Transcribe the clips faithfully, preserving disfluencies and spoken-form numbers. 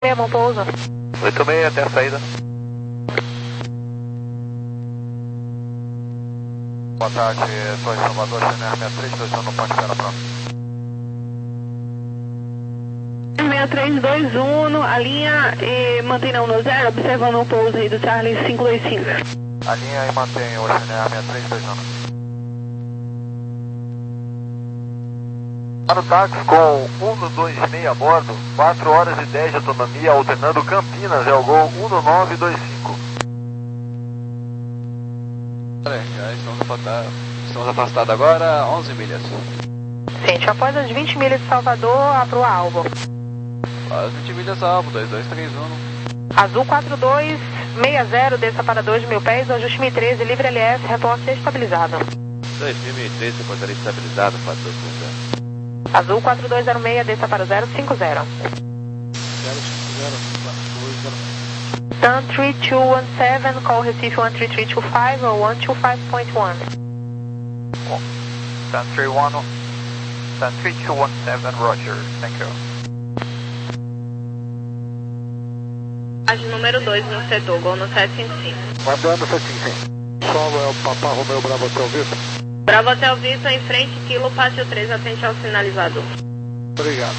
bom pouso. oito seis até a saída. Boa tarde, estou em Salvador, Channel seis três dois um no Ponte Pera, pronto. seis três dois um, a linha e mantém na um zero, observando o pouso aí do Charlie cinco dois cinco. A linha e mantém o Channel seis três dois um. Para o táxi com um dois seis a bordo, quatro horas e dez de autonomia, alternando Campinas, é o Gol um nove dois cinco. Já estamos afastados, estamos afastados agora, onze milhas. Gente, após as vinte milhas de Salvador, abra o alvo. As vinte milhas alvo, dois dois três um. Azul quatro dois seis zero, desça para dois mil pés, ajuste mil e treze, livre L S, reporte estabilizado. dois mil e treze, portaria estabilizado, quatro dois zero. Azul quatro dois zero seis, desça para zero cinco zero. zero cinco zero, quatro dois zero seis. Sun três dois um sete, call Recife um três três dois cinco ou um dois cinco ponto um. Sun três um, Sun três dois um sete, Roger, thank you. Página número dois no setor, Gol no sete cinco cinco. Mandando sete cinco cinco. Solo é o Papa Romeu Bravo Hotel Vitor. Bravo Hotel Vitor, em frente, quilo, pátio três, atente ao sinalizador. Obrigado.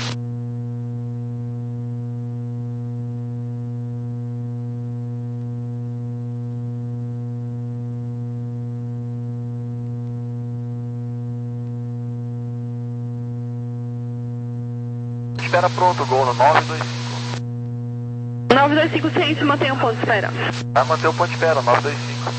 Espera pronto, Gol no nove dois cinco. nove dois cinco, ciência, mantém um ponto de espera. Vai manter o ponto de espera, nove dois cinco.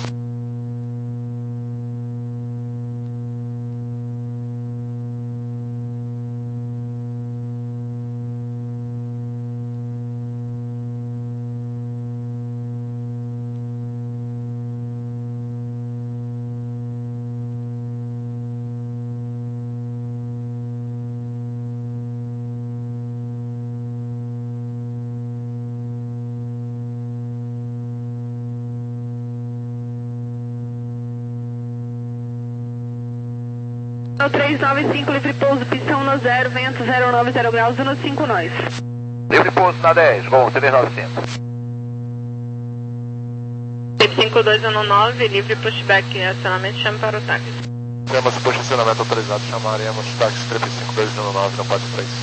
três nove cinco, livre pouso, pistão no zero, vento zero nove zero graus, no cinco nós. Livre pouso na dez, Gol C B nove cinco. cinco dois um nove, livre pushback, acionamento, chame para o táxi. Temos posicionamento autorizado, chamaremos táxi três cinco dois um nove no quatro três.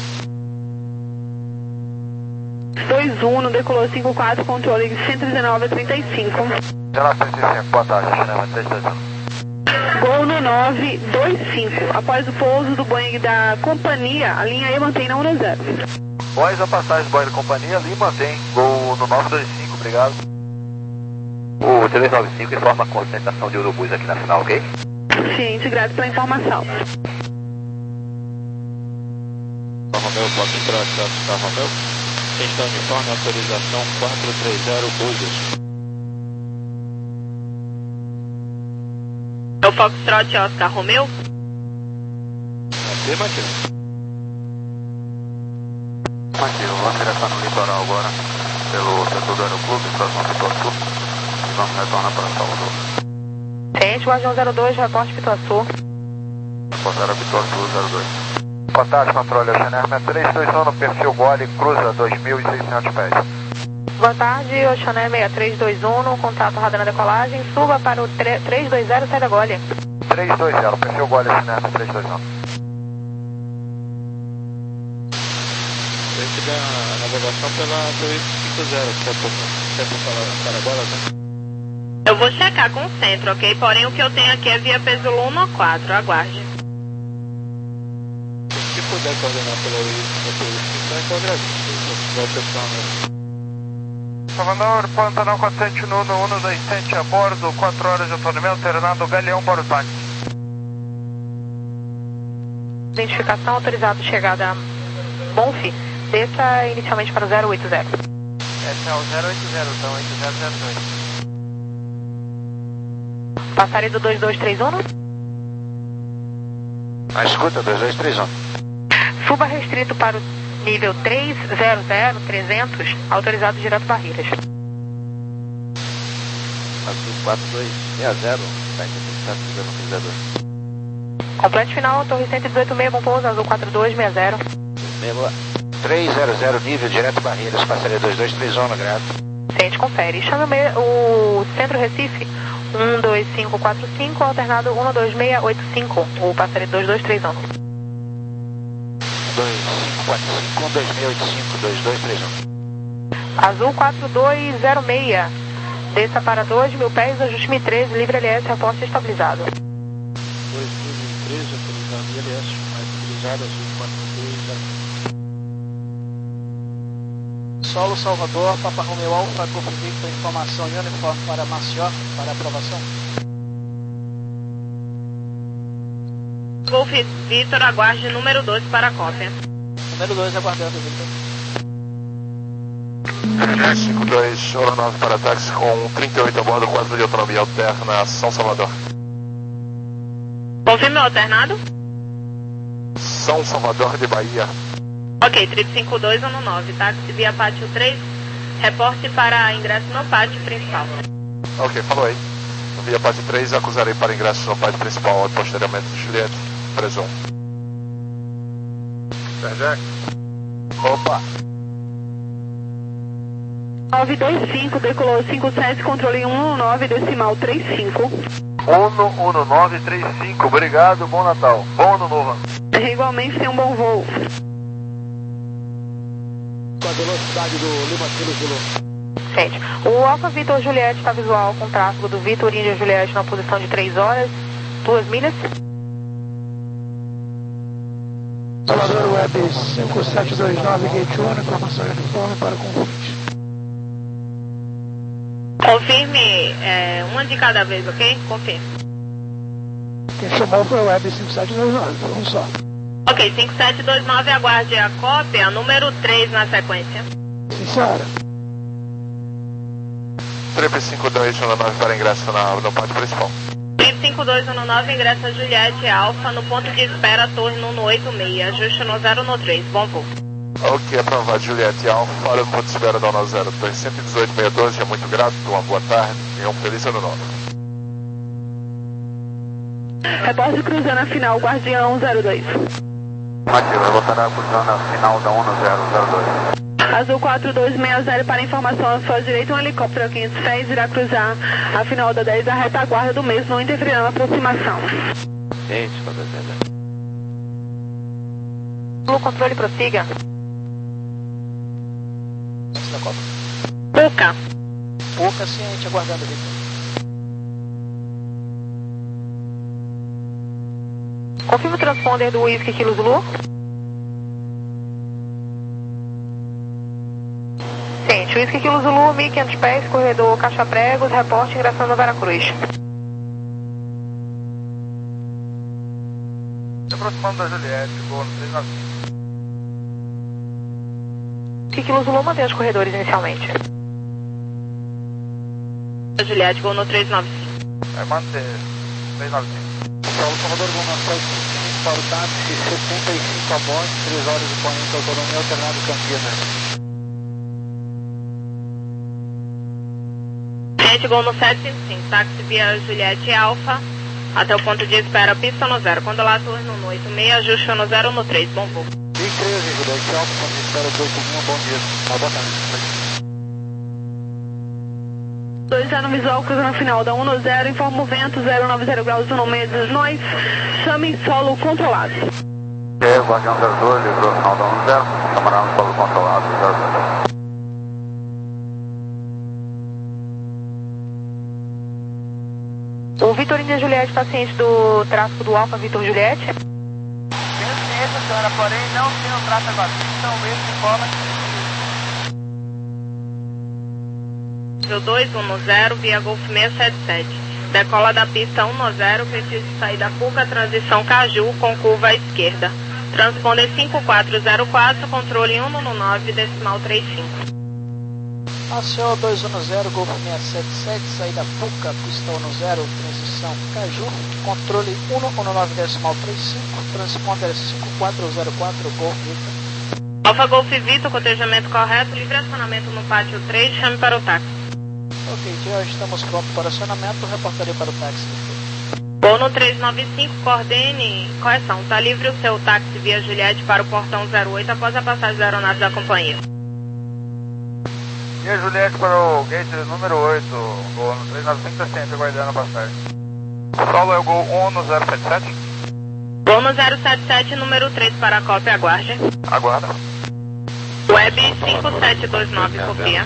dois um, no decolou cinco quatro, controle cento e dezenove a trinta e cinco. Geral trinta e cinco, boa tarde, Channel três dois um. Gol no nove dois cinco. Após o pouso do Boeing da companhia, a linha E mantém na um zero. Após a passagem do Boeing da companhia, ali mantém. Gol no nove dois cinco, obrigado. O T dois nove cinco informa a concentração de urubus aqui na final, ok? Ciente, grato pela informação. Romeu, pode entrar, está Romeu. Questão de uniforme, autorização quatro três zero, Búzios. É o Foxtrot Oscar Romeu? Afirmativo. Afirmativo, vamos direção no litoral agora, pelo setor do Aeroclube, próximo ao Pituaçu, e vamos retornar para Salvador. Ciente, Guardião zero dois, reporte Pituaçu. Reportaram Pituaçu zero dois. Boa tarde, controle, é o Channel três dois um no perfil Gole, cruza dois mil e seiscentos pés. Boa tarde, Oceané seis três dois um, no contato radar na decolagem, suba para o três dois zero, sai da Gole. três dois zero, perfil Gole, Channel três dois um. Tem que dar a navegação pela três cinco zero, que é por para agora, né? Eu vou checar com o centro, ok? Porém, o que eu tenho aqui é via peso um quatro, aguarde. Se puder coordenar pela três, então eu agradeço. Vai ter plano. Salvador, Pantanal quatrocentos e um, um dois sete a bordo, quatro horas de autonomia, alternado Galeão para o táxi. Identificação autorizado, chegada Bonfi, desça inicialmente para o zero oito zero. Esse é o zero oito zero, então oito zero zero dois. Passaria do dois dois três um? Ah, escuta, dois dois três um. Suba restrito para o nível três zero zero trezentos, autorizado direto Barreiras. Azul quatro dois seis zero, está identificado no cruzador. Complete final, torre cento e dezoito, meio, bom pouso, azul quatro dois seis zero. Meia boa. três zero zero, nível direto Barreiras, passaria dois dois três zona, grato. Sente, confere. Chama o Centro Recife um dois cinco quatro cinco, alternado um dois seis oito cinco, o passaria dois dois três zona. dois cinco quatro cinco, um dois seis oito cinco, dois dois três zona. Azul quatro dois zero seis, desça para dois mil pés, ajuste-me treze, livre L S, reporte estabilizado. dois mil e treze, autorizado I L S, mais utilizado, azul quatro dois zero seis. Solo Salvador, Papa Romeo Alfa, Golf Victor, informação e uniforme para Maceió, para aprovação. Golf Victor, aguarde número dois para a cópia. Número dois, aguardando, Victor. cinco dois, hora nove para táxi com trinta e oito a bordo, quatro de autonomia alterna, São Salvador. Confirme o alternado? São Salvador de Bahia. Ok, triplo cinco dois um nove, táxi via pátio três, reporte para ingresso no pátio principal. Ok, falou aí. Via pátio três, acusarei para ingresso no pátio principal e posteriormente Juliette, presumo. Jack. Opa. nove dois cinco, decolou cinco sete, controle um nove, decimal três cinco. um um nove três cinco, obrigado, bom Natal. Bom Ano Novo. Igualmente, tem um bom voo. Com a velocidade do Lima Kilo Zulu. Sente. O Alfa Vitor Juliette está visual com tráfego do Vitor Índia Juliette na posição de três horas, duas milhas. Salvador Web cinco sete dois nove, Gate um, informação e uniforme para convite. Confirme é, uma de cada vez, ok? Confirme. Quem chamou foi o Web cinco sete dois nove, vamos só. Ok, cinco sete dois nove, aguarde a cópia, número três na sequência. Sim, senhora. Trip cinco dois um nove para ingresso na, no pátio principal. Trip cinco dois um nove, ingressa Juliette Alfa no ponto de espera, torre no oito seis, ajuste no zero no três, bom voo. Ok, aprovado, Juliette Alfa, olha no ponto de espera da Ono zero dois, cento e dezoito seis doze, é muito grato, uma boa tarde e um feliz ano novo. Reporte cruzando a final, Guardião zero dois. Matilda, voltará cruzando a final da Ono zero zero dois. Azul quatro dois seis zero, para informação à sua direita, um helicóptero quinhentos pés irá cruzar a final da dez, a retaguarda do mesmo, não interferirá na aproximação. Gente, está descendo. O controle prossiga. Antes da Copa. Pouca. Pouca ciente, aguardando, Victor. Confirma o transponder do Whisky Kilo Zulu. Sente, Whisky Kilo Zulu, mil e quinhentos pés, corredor Caixa Pregos, reporte ingressando a Veracruz. Se aproximando da Juliette, voo no três nove cinco. Whisky Kilo Zulu mantém os corredores inicialmente. Juliette, voo no três nove cinco. Vai manter três nove cinco. Paulo Salvador, vamos lançar o para o táxi, setenta e cinco a bordo, três horas e quarenta, autonomia alternado Campinas. Gente, gol no sete cinco cinco, táxi via Juliette Alfa, até o ponto de espera, pista no zero. Quando lá torre no oito seis, ajuste no zero no três, bom voo. D treze, Juliette Alfa, ponto de espera do oito um, bom dia. Uma boa tarde. dois zero visual, cruzando a final da um zero, informa o vento, zero nove zero graus, um meses, nós, chame solo controlado. É, Guardião zero dois, livrou final da um zero, camarada no solo controlado, zero zero. O Vitor Índia Juliette está ciente do tráfego do Alfa Vitor Juliette? Tenho ciência, senhora, porém não tenho tráfego agora. Então, mesmo informa. dois um zero, via Golf seiscentos e setenta e sete. Decola da pista um zero, precisa sair da Puca, transição Caju, com curva à esquerda. Transponder cinco quatro zero quatro, controle um nove, decimal três cinco. Maceió dois um zero, Golf seiscentos e setenta e sete, saída Puca, pista um zero, transição Caju, controle um nove, decimal três cinco, transponder cinco quatro zero quatro, Golf Victor. Alfa Golf Vitor, cotejamento correto, livre acionamento no pátio três, chame para o táxi. Ok, já estamos prontos para acionamento, reportarei para o táxi. Bom Voo no três nove cinco, coordene, correção, está livre o seu táxi via Juliette para o portão zero oito após a passagem da aeronave da companhia. Via Juliette para o gate número oito, voo no três nove cinco, está sempre aguardando a passagem. Solo é o gol um no zero sete sete. Voo no zero sete sete, número três para a cópia, aguarde. Aguarda. Web cinco sete dois nove, copia.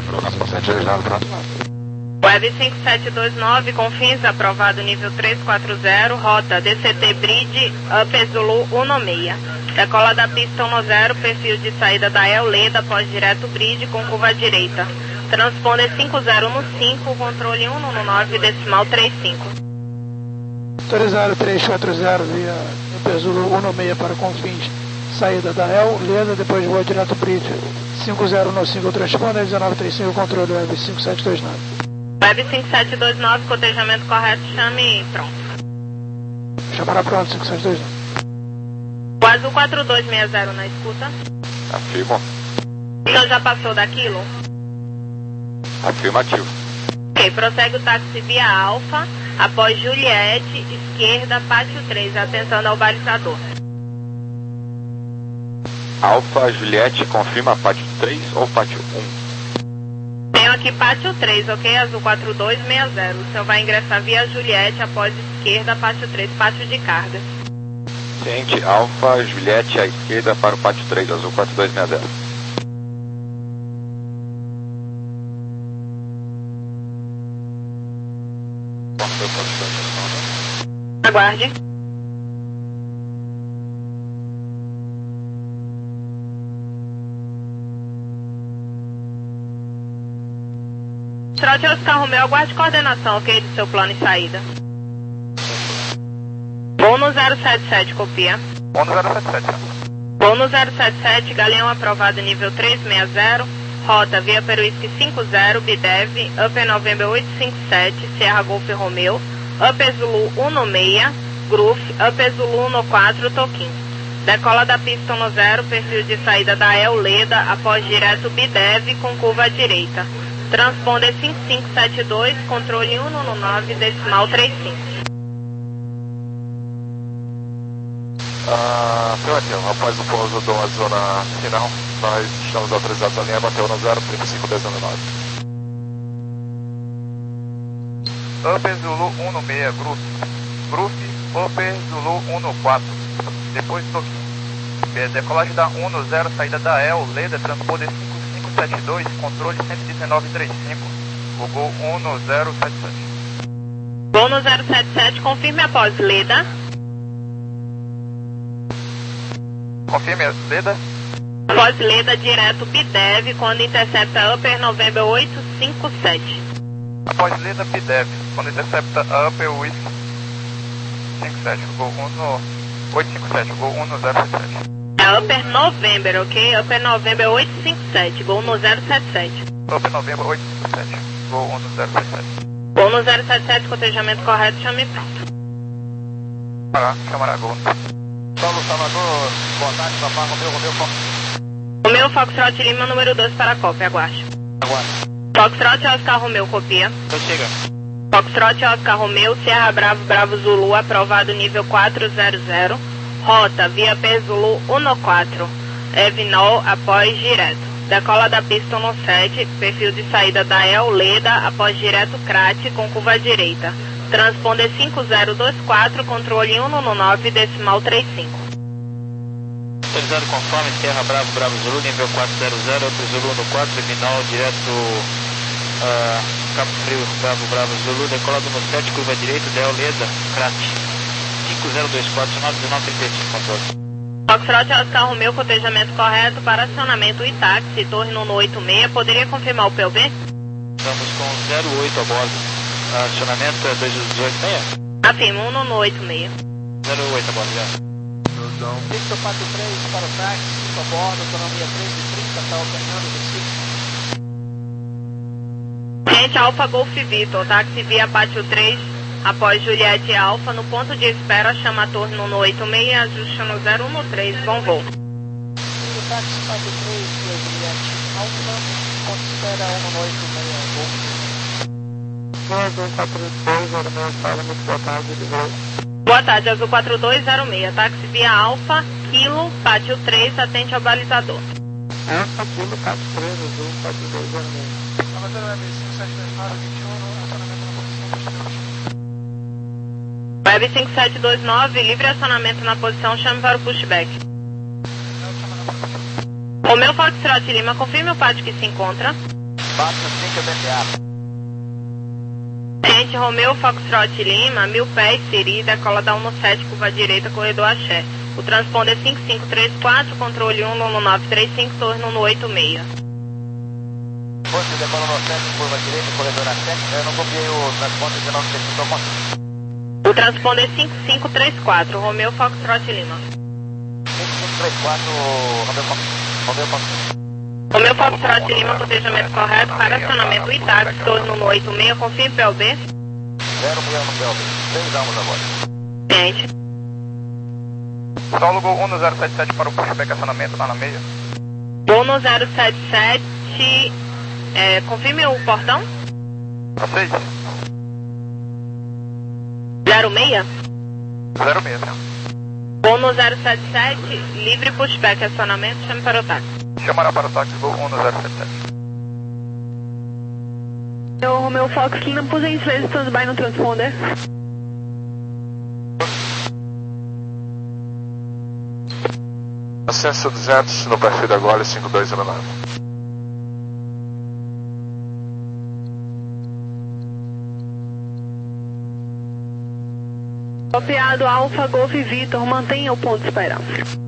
Web cinco sete dois nove, confins, aprovado nível três quatro zero, rota D C T Bridge, Upper Zulu um seis. Decola da pista um zero, perfil de saída da El Leda, pós direto Bridge com curva direita. Transponder cinco zero um cinco, controle um nove, decimal trinta e cinco. Autorizado três quatro zero via Upper Zulu um seis para confins, saída da El Leda, depois voa direto Bridge. cinco zero um cinco, transponder dezenove trinta e cinco, controle Web cinco sete dois nove. Web cinco sete dois nove, cotejamento correto, chame pronto. Chamará pronto, cinco sete dois nove. O azul quatro dois seis zero na escuta. Afirmo. Então já passou daquilo? Afirmativo. Ok, prossegue o táxi via Alfa, após Juliette, esquerda, pátio três, atenção ao balizador. Alfa, Juliette, confirma pátio três ou pátio um? Tenho aqui pátio três, ok? Azul quatro dois seis zero. O senhor vai ingressar via Juliette, após esquerda, pátio três, pátio de carga. Ciente, Alfa, Juliette, à esquerda para o pátio três, azul quatro dois seis zero. Aguarde. Trote Oscar Romeo, aguarde coordenação, ok, do seu plano e saída. Voo no zero sete sete, copia. Voo no zero sete sete. Voo no zero sete sete, Galeão aprovado nível três seis zero, rota via Peruísque cinco zero, Bidev, Upper November oito cinco sete, Sierra Golf Romeo, Upper Zulu um seis, Groove, Upper Zulu um quatro, Toquim. Decola da pista um zero, perfil de saída da El Leda, após direto Bidev com curva à direita. Transponder cinco cinco sete dois, controle um nove, decimal trinta e cinco. Ah, afirmativo. Após o pouso da zona final, nós estamos autorizados a linha bater no zero trinta e cinco dezenove. Upper Zulu um seis, Groove. Groove, Upper Zulu um quatro. Depois Toquim. Decolagem da um zero, saída da El Leda, transponder cinco cinco sete dois, controle cento e dezenove trinta e cinco, o gol um zero sete sete. Voo no zero sete sete, confirme após Leda. Confirme, Leda. Após Leda, direto Bidev, quando intercepta Upper November oito cinco sete. Após Leda, Bidev, quando intercepta Upper Whisky cinco sete, o gol um oito cinco sete, o gol um zero sete sete. É Upper November, ok? Upper November oito cinco sete, gol no zero sete sete. Upper November oito cinco sete, gol um zero sete sete. Gol no zero sete sete, cotejamento correto, chame pronto. Pará, chamará gol. Saulo Salvador, boa tarde, papá, Romeu, Romeu, Fox. Romeu, Foxtrot Lima, número dois para a cópia, aguarde. Aguarde. Foxtrot Oscar Romeu, copia. Então chega. Foxtrot Oscar Romeu, Sierra Bravo, Bravo Zulu, aprovado nível quatro zero zero. Rota via P Zulu um quatro, Evinol após direto. Decola da pista um sete, perfil de saída da El Leda após direto Crate com curva à direita. Transponder cinco zero dois quatro, controle um nove, decimal trinta e cinco. Autorizado conforme, Sierra Bravo, Bravo Zulu, nível quatro zero zero, outro Zulu no quatro, Evinol, direto uh, Cabo Frio, Bravo, Bravo Zulu, decola do sete, curva à direita, da El Leda, Crate. cinco zero dois quatro, nove um nove trinta e cinco, controle. Foxtrot Oscar Romeu, cotejamento correto para acionamento e táxi, torre no oito seis, poderia confirmar o P O V? Estamos com zero oito a bordo. Acionamento é dois dezoito seis? Afirmo, um no oito seis. zero oito a bordo, já. Victor quatro três para o táxi, cinco a bordo, autonomia três e trinta, está operando Recife. Gente, Alfa Golf Vitor, táxi via Pátio três, após Juliette Alfa, no ponto de espera, chama a torre no oito seis, ajusta no zero um três, bom voo. O táxi Pátio três via Juliette Alfa, ponto de espera um no oito seis, Golf. dois um quatro dois, zero seis, fala, muito boa tarde, de voo. Boa tarde, Azul quatro dois zero seis, táxi via Alfa, Kilo, Pátio três, atende ao balizador. Alfa, Kilo, Pátio três, Azul quatro dois zero seis. Web cinco sete dois nove, livre acionamento na posição, chame para o pushback. Romeu Foxtrot Lima, confirme o pátio que se encontra. Pátio cinco B T A. Gente, Romeu Foxtrot Lima, mil pés, Siri, decola da um sete, curva direita, corredor Axé. O transponder cinco cinco três quatro, controle um no nove três cinco, torno no oito seis. Você decola no sete, curva direita, corredor Axé. Eu não copiei o transponder de nove três cinco. O transponder cinco cinco três quatro, Romeu Foxtrot Lima. cinco cinco três quatro, Romeu Foxtrot. Romeu Foxtrot. Romeu Foxtrot Lima, cotejamento correto para acionamento Itax, torno no oito seis, confirme P L B. zero milhão no P L B. seis almas agora. Gente. Sólogo um zero sete sete para o pushback acionamento, tá na meia. um zero sete sete, é, confirme o portão. Aceite. zero seis. zero seis, senhor. um zero sete sete, livre pushback acionamento, chame para o táxi. Chamará para o táxi Gol um zero sete sete. Eu, Romeu Fox Lima, por gentileza, stand-by no transponder. Acesso duzentos no perfil da Gole cinco dois zero nove. Copiado Alfa Golf Vitor, mantenha o ponto de espera.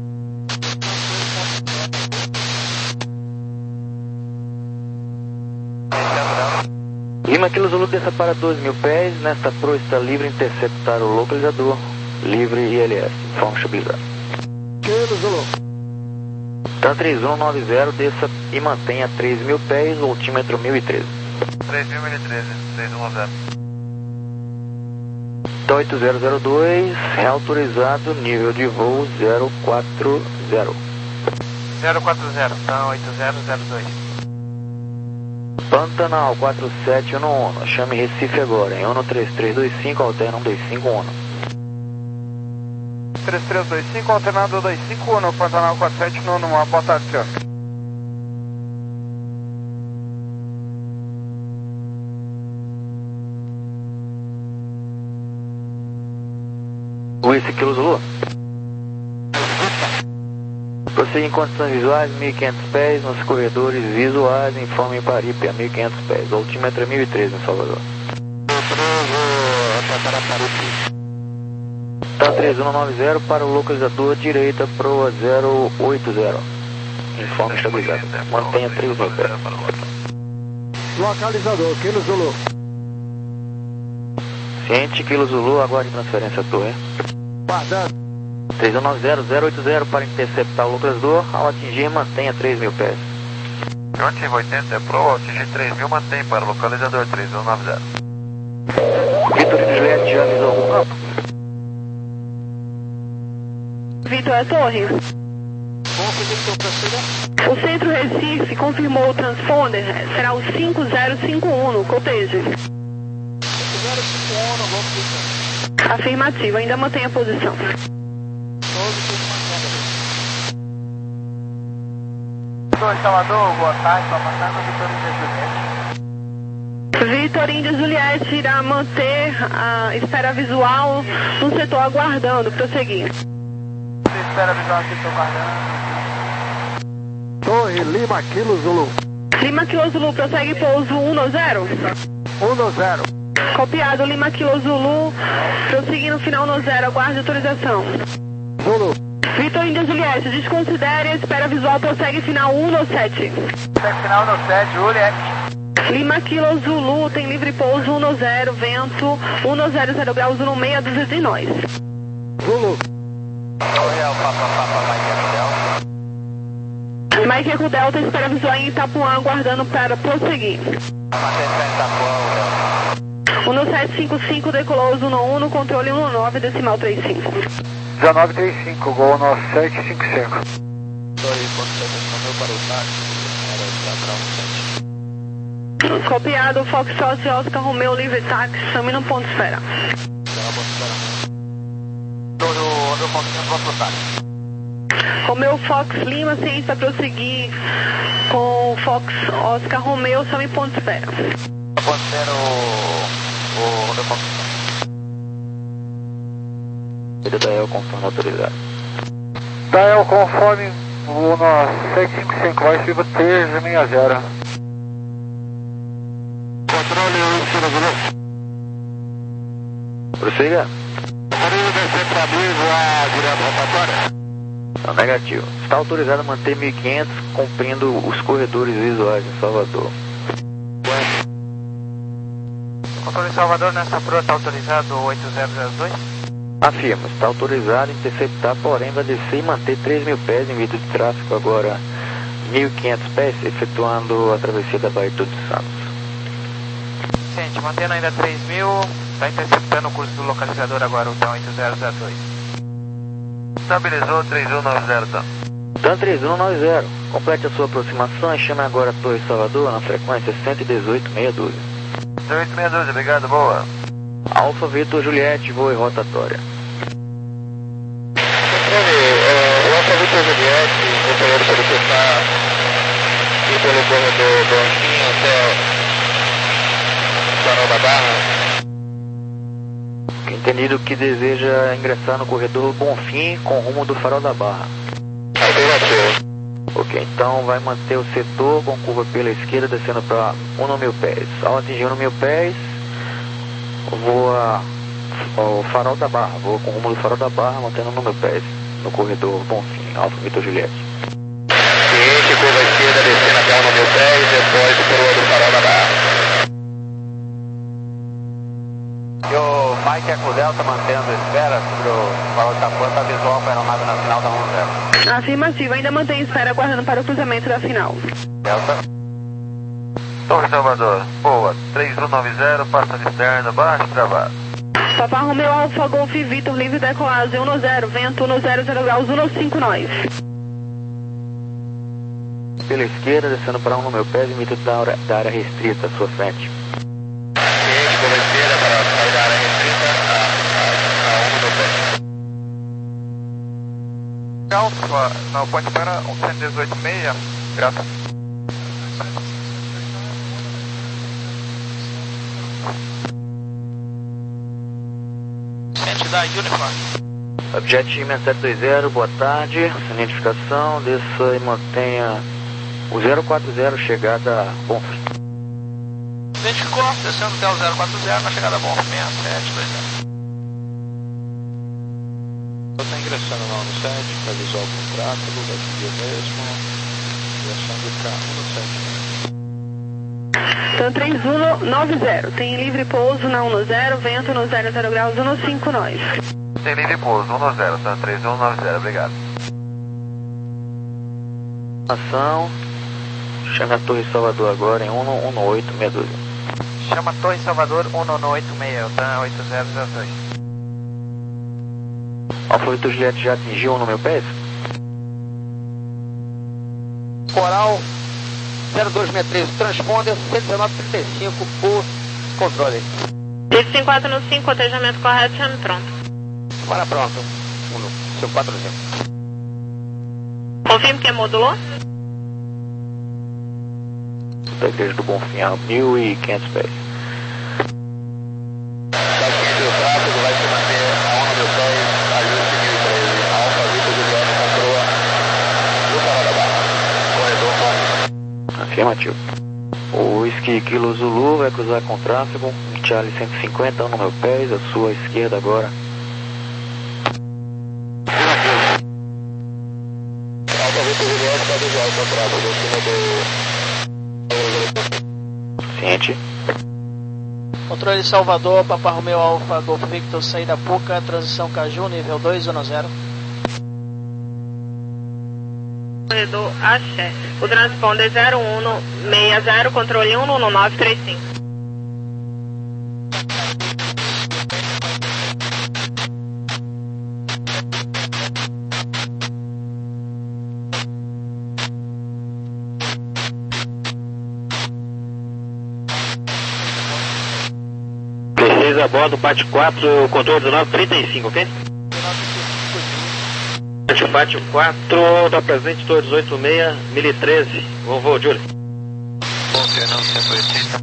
Lima Kilo Zulu desça para dois mil pés, nesta proa está livre interceptar o localizador, livre I L S, informe estabilizado. Kilo Zulu. Tá três um nove zero, desça e mantenha três mil pés, altímetro mil e treze. três mil e treze, três um zero. Tá oito zero zero dois, reautorizado, nível de voo zero quatro zero. zero quatro zero, tá oito zero zero dois. Pantanal quatro sete um um, chame Recife agora, em um três três dois cinco, alterna um dois cinco um. três três dois cinco, alternado dois cinco um, Pantanal quatro sete um, uma boa tarde, senhor. Esse Kilo Zulu. Prossegue em condições visuais, mil e quinhentos pés, nos corredores visuais, informe em Paripe a mil e quinhentos pés, o altímetro é mil e treze em Salvador. Tá três um nove zero para o localizador direita, proa zero oito zero. Informe estabilizado. Mantenha três mil pés. Localizador, Kilo Zulu. Ciente, Kilo Zulu, aguarde transferência à torre. Guardando. três um nove zero zero oito zero para interceptar o localizador, ao atingir mantenha três mil pés. Jonte oitenta é pro, ao atingir três mil, mantém para o localizador três um nove zero. Vitor e Juliette já avisou algum campo? Vitor, é torre. O centro Recife confirmou o transponder, será o cinco zero cinco um no cotejo. cinco zero cinco um no Golf Vitor. Afirmativo, ainda mantém a posição. Salvador, boa tarde, só passando Vitor Índia Juliette. Vitor Índia Juliette irá manter a espera visual no setor aguardando, prosseguir. Você espera visual aqui, estou aguardando. Torre Lima Kilo Zulu. Lima Kilo Zulu, prossegue pouso um zero. um zero. Copiado, Lima Kilo Zulu, prosseguindo final no zero, aguarde autorização. Zulu. Vitor Índia Juliette, desconsidere a espera visual, prossegue final um sete. Segue final no sete, Juliette. Lima Kilo Zulu, tem livre pouso um zero, vento um zero zero graus, um seis, duzentos e nós. Zulu. Oi, Papa, Papa, Mike Delta. Mike Eco Delta, espera visual em Itapuã, aguardando para prosseguir. um sete cinco cinco, decolou um um no controle um nove, decimal trinta e cinco. dezenove trinta e cinco, Gol nove sete cinco cinco. Copiado, Foxtrot Oscar Romeo Livre Táxi, chame no ponto de espera. Romeu Foxinho, pronto ataque. Romeu Fox Lima, ciência para prosseguir com Fox Oscar Romeu, só em ponto espera. Ponto espera o, o Romeu Foxinho. Ele da El conforme autorizado. Da El conforme o nosso sete cinco cinco, vai Silva três seis zero. Controle um zero zero. Prossiga. Controle descer para abrir, voar direto rotatória. Não, negativo. Está autorizado a manter mil e quinhentos cumprindo os corredores visuais em Salvador. Controle Salvador, nessa proa está autorizado oito zero zero dois. Afirma, está autorizado a interceptar, porém vai descer e manter três mil pés em virtude de tráfego agora mil e quinhentos pés, efetuando a travessia da Baía de Todos os Santos. Gente, mantendo ainda três mil, está interceptando o curso do localizador agora, o T A N oito zero zero dois. Estabilizou três um nove zero, tá? T A N três um nove zero, complete a sua aproximação e chame agora a Torre Salvador na frequência cento e dezoito meia dúzia. cento e dezoito meia dúzia, obrigado, boa. Alfa Vitor Juliette, voo e rotatória. Controle, o Alfa Vitor Juliette, gostaria de solicitar ir pelo corredor Bonfim até o Farol da Barra. Entendido que deseja ingressar no corredor Bonfim com rumo do Farol da Barra. Afirmativo. Ok, então vai manter o setor com curva pela esquerda descendo para um mil pés. Ao atingir um mil pés, voa o Farol da Barra, voa com rumo do Farol da Barra, mantendo um mil pés no corredor Bonfim, Alfa Vitor Juliette. Ciente, curva esquerda descendo até um mil pés, depois proa do Farol da Barra. E o Mike Eco Delta mantendo espera sobre o farol de Itapuã, está visual para a aeronave na final da um zero. Afirmativo, ainda mantém espera aguardando para o cruzamento da final. Delta. Torre Salvador, boa, três um nove zero, passa de externo, baixo, travado. Papa Romeu Alfa Golf Vitor, livre decolagem um zero, vento um zero zero graus, um cinco nove. Pela esquerda, descendo para um mil pés, em virtude da área, da área restrita à sua frente. Ciente, curva esquerda para sair da área restrita a um mil pés. Alfa, não, pode para cento e dezoito meia, graças. Entidade Uniforme. Objet Siemens sete dois zero, boa tarde. Sem identificação, desça e mantenha o zero quatro zero, chegada Bonfim. Identificou, descendo até o zero quatro zero na chegada Bonfim seis sete dois zero. Eu estou ingressando na um sete para visual com tráfego, vai seguir o mesmo. Ingressando para um sete. Então três um nove zero, tem livre pouso na um zero, vento no zero zero graus, um cinco nove. Tem livre pouso, um zero, tá? três um nove zero, obrigado. Ação. Chame a Torre Salvador agora em um um oito meia dúzia. Chama Torre Salvador um um oito seis, tá? oito zero zero dois. Alfa Vitor Juliette já atingiu um mil pés? Coral zero dois seis três, transponder cento e dezenove trinta e cinco por controle. cinco quatro no cinco, cotejamento correto, chame pronto. Para pronto. um cinco quatro cinco. Confirme que modulou? Da igreja do Bonfim a mil e quinhentos pés. Vai seguir o tráfego, vai se manter a um mil pés, ajuste mil e treze. Alfa Vitor Juliette com proa do Farol da Barra. Corredor Bonfim. Afirmativo. O Whisky Kilo Zulu vai cruzar com tráfego, Charlie cento e cinquenta, um mil pés, à sua esquerda agora. Alfa Vitor Juliette está visual com tráfego, acima do... Ciente. Controle Salvador, Papa Romeu Alfa Golf Victor, saída Puca, transição Caju, nível dois um zero. Corredor Axé. O transponder zero um seis zero, controle um um nove três cinco. A bordo, parte quatro, controle dezenove trinta e cinco, ok? dezenove trinta e cinco, Pátio, pátio quatro, da presente dois oito seis, mil e treze. Vovô, Júlio. Bom, Fernando, cento e oitenta.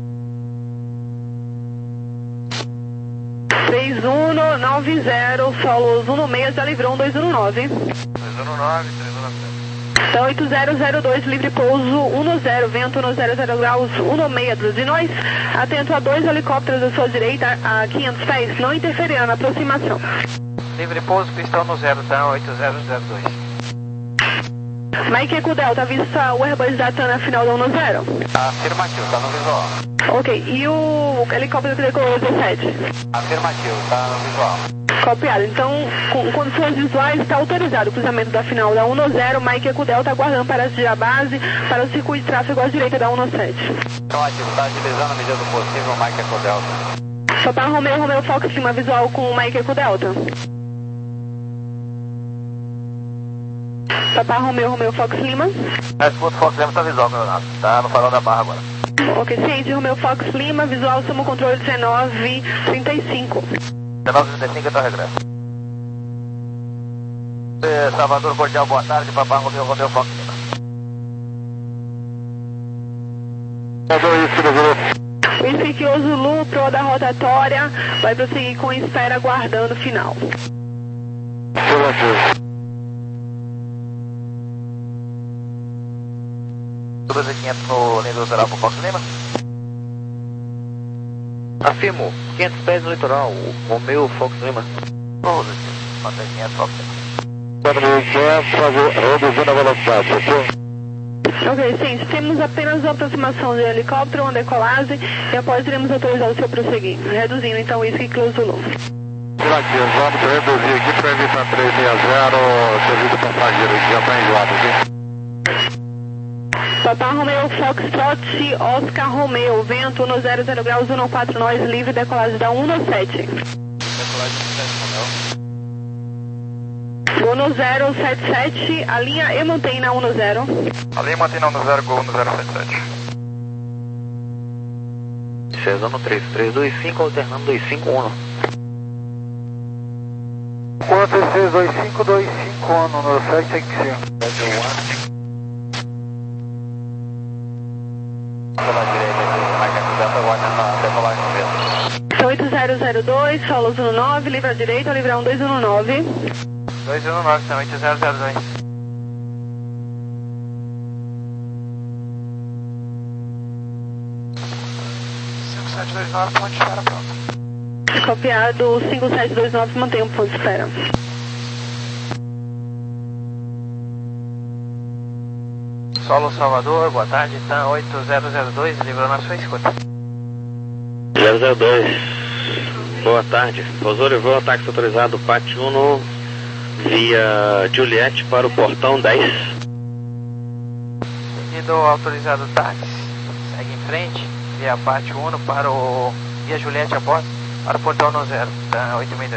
três um nove zero, solos um seis, já livrou um dois um nove. dois um nove, três um nove zero. Então oito zero zero dois, livre pouso um zero, vento um zero zero graus um seis de nós. Atento a dois helicópteros à sua direita a quinhentos pés, não interferindo na aproximação. Livre pouso, pistão no zero, tá? oito zero zero dois. Mike Eco Delta, vista o Airbus da TAM na final da um zero. Afirmativo, tá no visual. Ok, e o helicóptero que decolou dezessete? Afirmativo, tá no visual. Copiado, então com condições visuais está autorizado o cruzamento da final da um zero, Mike Eco Delta aguardando para a base para o circuito de tráfego à direita da um sete. Afirmativo, tá agilizando a medida do possível, Mike Eco Delta. Sopar Romeo, Romeo Fox Lima visual com o Mike Eco Delta. Sopar Romeo, Romeo Fox Lima. Esse ponto Fox Lima tá visual, meu Leonardo. Tá no farol da barra agora. Ok, ciente, Romeo Fox Lima, visual, somos controle dezenove trinta e cinco. dezenove trinta e cinco, então regresso. Salvador Cordial, boa tarde, Papá Romeo, Romeo Fox Lima. O Whisky Zulu, pro da rotatória, vai prosseguir com espera aguardando o final. doze quinhentos no nível litoral com Fox Lima. Afirmo, quinhentos pés no litoral, Romeo Fox Lima. doze quinhentos Fox Lima. Reduzindo a velocidade, ok? Ok, sim, temos apenas a aproximação de helicóptero, uma decolagem, e após iremos autorizar o seu prosseguir, reduzindo então o Whisky Zulu. Aqui, vamos reduzir aqui para evitar trezentos e sessenta, serviço passageiro, já está enjoado, ok? Papá Romeo Foxtrot, Oscar Romeo, vento um zero zero graus um quatro nós, livre, decolagem da um sete. Decolagem do sete, Romeo. um zero sete sete, a linha e mantém na um zero. A linha mantém na um zero, Gol um zero sete sete. César no três três dois cinco, alternando dois cinco um. quatro seis dois cinco dois cinco um no sete cinco. Pela direita aqui, Mike Eco Delta, aguarda na decolagem mesmo. oito zero zero dois, solos um nove, livre à direita, livre um dois um nove. dois um nove, então oito zero zero dois. cinco sete dois nove, ponto de espera pronto. Copiado, cinco sete dois nove, mantém um ponto de espera. Solo Salvador, boa tarde, tá oito zero zero dois, livrou na sua escuta. zero zero dois, boa tarde. Pousou e voo, táxi autorizado, Pátio um, via Juliette para o portão dez. Pedido autorizado táxi, segue em frente, via Pátio um para o via Juliette a bordo, para o portão no zero, tá oito seis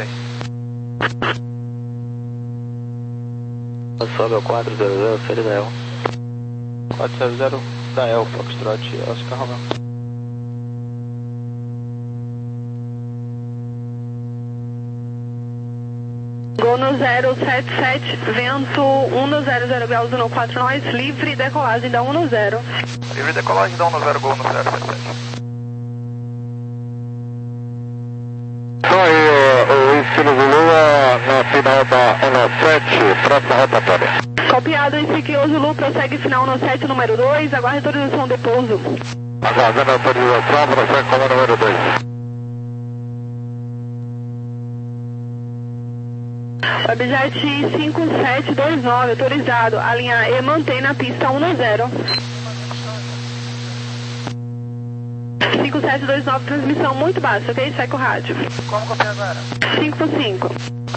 dois. Sobe ao quatro zero zero, seria da El. quatro zero zero da El, Foxtrot, Oscar Romeo. Gol no zero sete sete, vento um zero zero graus um quatro nós, livre, decolagem da um zero. Livre decolagem da um zero, Gol um zero sete sete. Então aí, o estilo Zulu na final da um sete, próxima rotatória. Copiado, Whisky Zulu, prossegue final no sete, número dois, aguarde autorização de pouso. Aguardando a autorização, prossegue com o número dois. Objet cinco sete dois nove, autorizado, a linha E mantém na pista um zero. cinco sete dois nove, transmissão muito baixa, ok? Segue o rádio. Como copiar agora? cinco por cinco.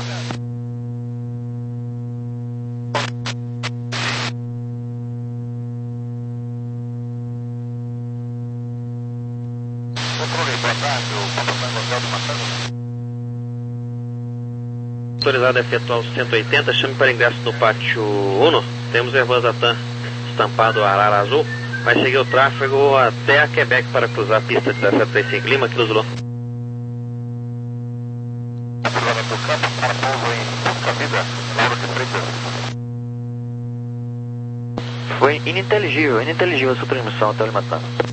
Controle, boa tarde, o comandante Hotel do Matanza. Autorizado a efetuar o cento e oitenta, chame para ingresso no Pátio um. Temos Airbus da TAM estampado arara azul. Vai seguir o tráfego até a Quebec para cruzar a pista de dezessete trinta e cinco Lima, aqui no Zulu. Cruzamento do campo para pouso em Busca Vida, Lauro de Freitas. ininteligível, ininteligível a sua transmissão, está alimentando.